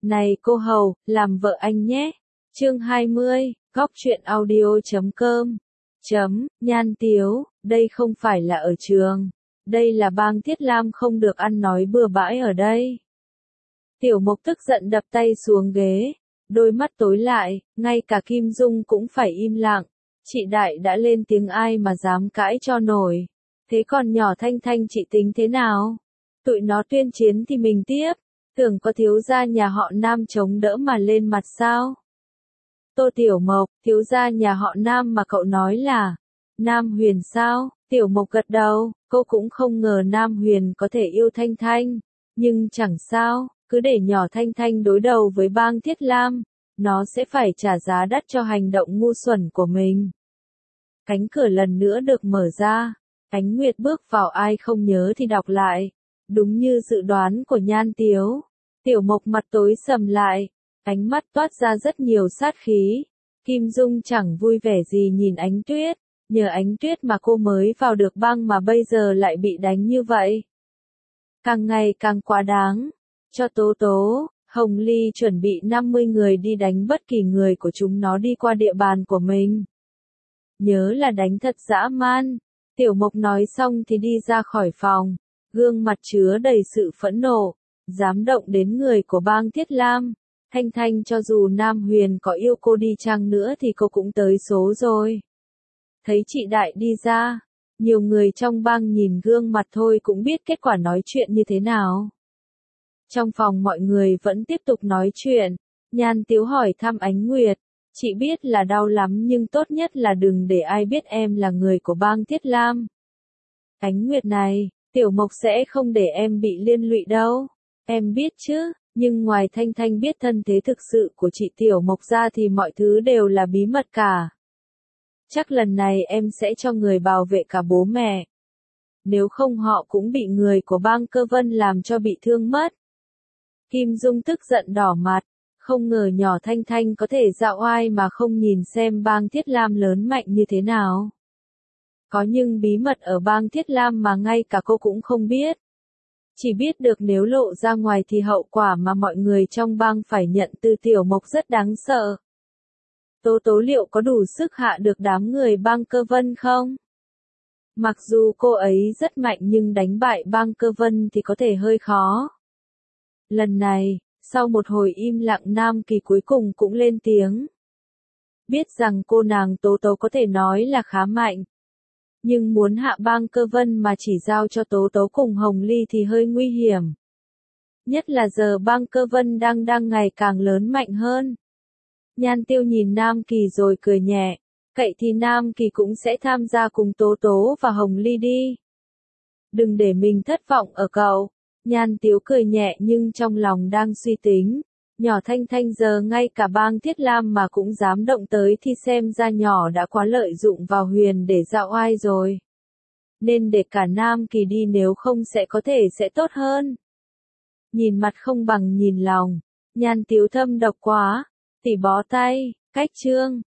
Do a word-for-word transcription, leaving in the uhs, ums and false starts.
Này cô hầu, làm vợ anh nhé. Chương hai mươi, góc truyện audio chấm com. Chấm, Nhan Tiếu, đây không phải là ở trường. Đây là bang Thiết Lam, không được ăn nói bừa bãi ở đây. Tiểu Mộc tức giận đập tay xuống ghế, đôi mắt tối lại, ngay cả Kim Dung cũng phải im lặng. Chị Đại đã lên tiếng, ai mà dám cãi cho nổi. Thế còn nhỏ Thanh Thanh chị tính thế nào? Tụi nó tuyên chiến thì mình tiếp. Tưởng có thiếu gia nhà họ Nam chống đỡ mà lên mặt sao? Tô Tiểu Mộc, thiếu gia nhà họ Nam mà cậu nói là Nam Huyền sao? Tiểu Mộc gật đầu, cô cũng không ngờ Nam Huyền có thể yêu Thanh Thanh. Nhưng chẳng sao, cứ để nhỏ Thanh Thanh đối đầu với bang Thiết Lam, nó sẽ phải trả giá đắt cho hành động ngu xuẩn của mình. Cánh cửa lần nữa được mở ra, Ánh Nguyệt bước vào, ai không nhớ thì đọc lại. Đúng như dự đoán của Nhan Tiếu, Tiểu Mộc mặt tối sầm lại, ánh mắt toát ra rất nhiều sát khí. Kim Dung chẳng vui vẻ gì nhìn Ánh Tuyết, nhờ Ánh Tuyết mà cô mới vào được bang mà bây giờ lại bị đánh như vậy. Càng ngày càng quá đáng. Cho Tố Tố, Hồng Ly chuẩn bị năm mươi người đi đánh bất kỳ người của chúng nó đi qua địa bàn của mình. Nhớ là đánh thật dã man. Tiểu Mộc nói xong thì đi ra khỏi phòng, gương mặt chứa đầy sự phẫn nộ, dám động đến người của bang Thiết Lam. Thanh Thanh, cho dù Nam Huyền có yêu cô đi chăng nữa thì cô cũng tới số rồi. Thấy chị Đại đi ra, nhiều người trong bang nhìn gương mặt thôi cũng biết kết quả nói chuyện như thế nào. Trong phòng mọi người vẫn tiếp tục nói chuyện, Nhan Tiếu hỏi thăm Ánh Nguyệt, chị biết là đau lắm nhưng tốt nhất là đừng để ai biết em là người của bang Thiết Lam. Ánh Nguyệt này, Tiểu Mộc sẽ không để em bị liên lụy đâu. Em biết chứ, nhưng ngoài Thanh Thanh biết thân thế thực sự của chị Tiểu Mộc ra thì mọi thứ đều là bí mật cả. Chắc lần này em sẽ cho người bảo vệ cả bố mẹ. Nếu không họ cũng bị người của bang Cơ Vân làm cho bị thương mất. Kim Dung tức giận đỏ mặt, không ngờ nhỏ Thanh Thanh có thể dạo oai mà không nhìn xem bang Thiết Lam lớn mạnh như thế nào. Có những bí mật ở bang Thiết Lam mà ngay cả cô cũng không biết. Chỉ biết được nếu lộ ra ngoài thì hậu quả mà mọi người trong bang phải nhận từ Tiểu Mộc rất đáng sợ. Tố Tố liệu có đủ sức hạ được đám người bang Cơ Vân không? Mặc dù cô ấy rất mạnh nhưng đánh bại bang Cơ Vân thì có thể hơi khó. Lần này, sau một hồi im lặng, Nam Kỳ cuối cùng cũng lên tiếng. Biết rằng cô nàng Tố Tố có thể nói là khá mạnh. Nhưng muốn hạ bang Cơ Vân mà chỉ giao cho Tố Tố cùng Hồng Ly thì hơi nguy hiểm. Nhất là giờ bang Cơ Vân đang đang ngày càng lớn mạnh hơn. Nhan Tiêu nhìn Nam Kỳ rồi cười nhẹ, cậy thì Nam Kỳ cũng sẽ tham gia cùng Tố Tố và Hồng Ly đi. Đừng để mình thất vọng ở cậu. Nhan Tiếu cười nhẹ nhưng trong lòng đang suy tính. Nhỏ Thanh Thanh giờ ngay cả bang Thiết Lam mà cũng dám động tới thì xem ra nhỏ đã quá lợi dụng vào Huyền để dạo oai rồi. Nên để cả Nam Kỳ đi, nếu không sẽ có thể sẽ tốt hơn. Nhìn mặt không bằng nhìn lòng. Nhan Tiếu thâm độc quá. Tỷ bó tay, cách chương.